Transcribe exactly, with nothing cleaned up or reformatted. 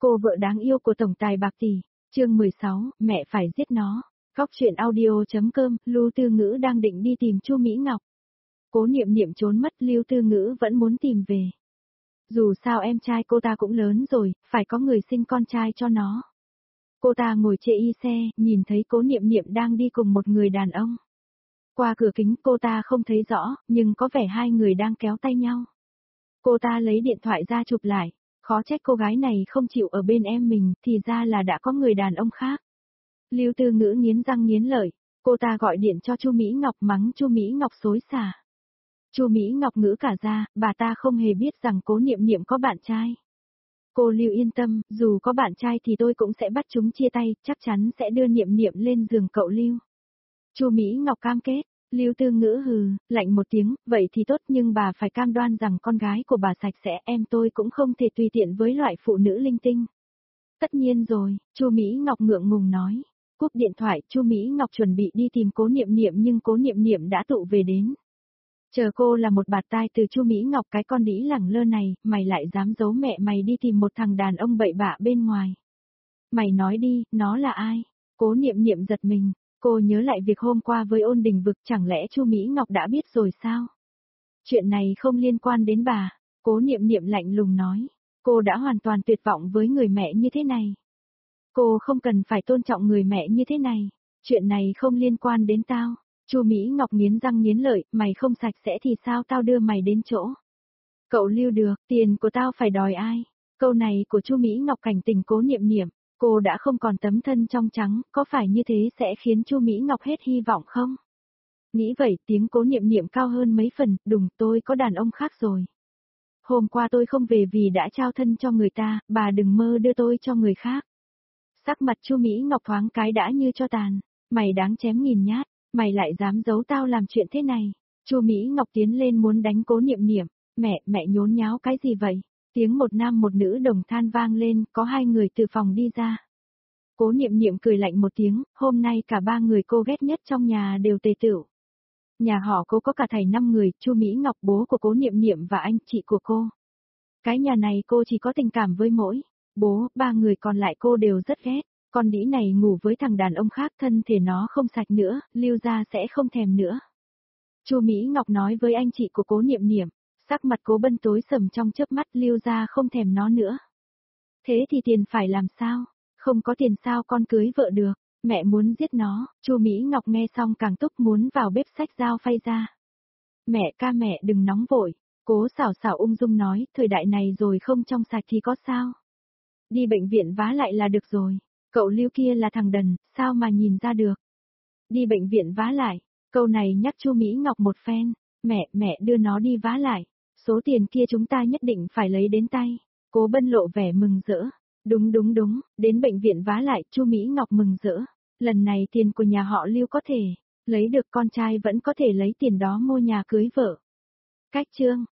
Cô vợ đáng yêu của tổng tài bạc tỷ, chương mười sáu, mẹ phải giết nó. Góc truyện audio.com, Lưu Tư Ngữ đang định đi tìm Chu Mỹ Ngọc. Cố Niệm Niệm trốn mất, Lưu Tư Ngữ vẫn muốn tìm về. Dù sao em trai cô ta cũng lớn rồi, phải có người sinh con trai cho nó. Cô ta ngồi chê y xe, nhìn thấy Cố Niệm Niệm đang đi cùng một người đàn ông. Qua cửa kính cô ta không thấy rõ, nhưng có vẻ hai người đang kéo tay nhau. Cô ta lấy điện thoại ra chụp lại. Khó trách cô gái này không chịu ở bên em mình, thì ra là đã có người đàn ông khác. Lưu Tư Ngữ nghiến răng nghiến lợi, cô ta gọi điện cho Chu Mỹ Ngọc mắng Chu Mỹ Ngọc xối xả. Chu Mỹ Ngọc ngữ cả ra, bà ta không hề biết rằng Cố Niệm Niệm có bạn trai. Cô Lưu yên tâm, dù có bạn trai thì tôi cũng sẽ bắt chúng chia tay, chắc chắn sẽ đưa Niệm Niệm lên giường cậu Lưu. Chu Mỹ Ngọc cam kết. Lưu Tư Ngữ hừ, lạnh một tiếng, vậy thì tốt nhưng bà phải cam đoan rằng con gái của bà sạch sẽ, em tôi cũng không thể tùy tiện với loại phụ nữ linh tinh. Tất nhiên rồi, Chu Mỹ Ngọc ngượng ngùng nói. Cúp điện thoại, Chu Mỹ Ngọc chuẩn bị đi tìm Cố Niệm Niệm nhưng Cố Niệm Niệm đã tụ về đến. Chờ cô là một bạt tai từ Chu Mỹ Ngọc, cái con đĩ lẳng lơ này, mày lại dám giấu mẹ mày đi tìm một thằng đàn ông bậy bạ bên ngoài. Mày nói đi, nó là ai? Cố Niệm Niệm giật mình. Cô nhớ lại việc hôm qua với Ôn Đình Vực, chẳng lẽ Chu Mỹ Ngọc đã biết rồi sao? Chuyện này không liên quan đến bà, Cố Niệm Niệm lạnh lùng nói. Cô đã hoàn toàn tuyệt vọng với người mẹ như thế này. Cô không cần phải tôn trọng người mẹ như thế này. Chuyện này không liên quan đến tao. Chu Mỹ Ngọc nghiến răng nghiến lợi, mày không sạch sẽ thì sao tao đưa mày đến chỗ? Cậu Lưu được, tiền của tao phải đòi ai? Câu này của Chu Mỹ Ngọc cảnh tỉnh Cố Niệm Niệm. Cô đã không còn tấm thân trong trắng, có phải như thế sẽ khiến Chu Mỹ Ngọc hết hy vọng không? Nghĩ vậy, tiếng Cố Niệm Niệm cao hơn mấy phần, đùng, tôi có đàn ông khác rồi. Hôm qua tôi không về vì đã trao thân cho người ta, bà đừng mơ đưa tôi cho người khác. Sắc mặt Chu Mỹ Ngọc thoáng cái đã như cho tàn, mày đáng chém nghìn nhát, mày lại dám giấu tao làm chuyện thế này. Chu Mỹ Ngọc tiến lên muốn đánh Cố Niệm Niệm, mẹ, mẹ nhốn nháo cái gì vậy? Tiếng một nam một nữ đồng than vang lên, có hai người từ phòng đi ra. Cố Niệm Niệm cười lạnh một tiếng, hôm nay cả ba người cô ghét nhất trong nhà đều tề tựu. Nhà họ Cố có cả thảy năm người, Chu Mỹ Ngọc bố của Cố Niệm Niệm và anh chị của cô. Cái nhà này cô chỉ có tình cảm với mỗi bố, ba người còn lại cô đều rất ghét. Con đĩ này ngủ với thằng đàn ông khác, thân thể nó không sạch nữa, Lưu gia sẽ không thèm nữa. Chu Mỹ Ngọc nói với anh chị của Cố Niệm Niệm. Sắc mặt Cố Bân tối sầm trong chớp mắt, Lưu gia không thèm nó nữa. Thế thì tiền phải làm sao? Không có tiền sao con cưới vợ được? Mẹ muốn giết nó. Chu Mỹ Ngọc nghe xong càng túc muốn vào bếp xách dao phay ra. Mẹ ca mẹ đừng nóng vội. Cố xảo xảo ung dung nói, thời đại này rồi không trong sạch thì có sao? Đi bệnh viện vá lại là được rồi. Cậu Lưu kia là thằng đần, sao mà nhìn ra được? Đi bệnh viện vá lại. Câu này nhắc Chu Mỹ Ngọc một phen. Mẹ, mẹ đưa nó đi vá lại. Số tiền kia chúng ta nhất định phải lấy đến tay. Cố Bân lộ vẻ mừng rỡ. Đúng đúng đúng, đến bệnh viện vá lại, Chu Mỹ Ngọc mừng rỡ. Lần này tiền của nhà họ Lưu có thể lấy được, con trai vẫn có thể lấy tiền đó mua nhà cưới vợ. Cách chương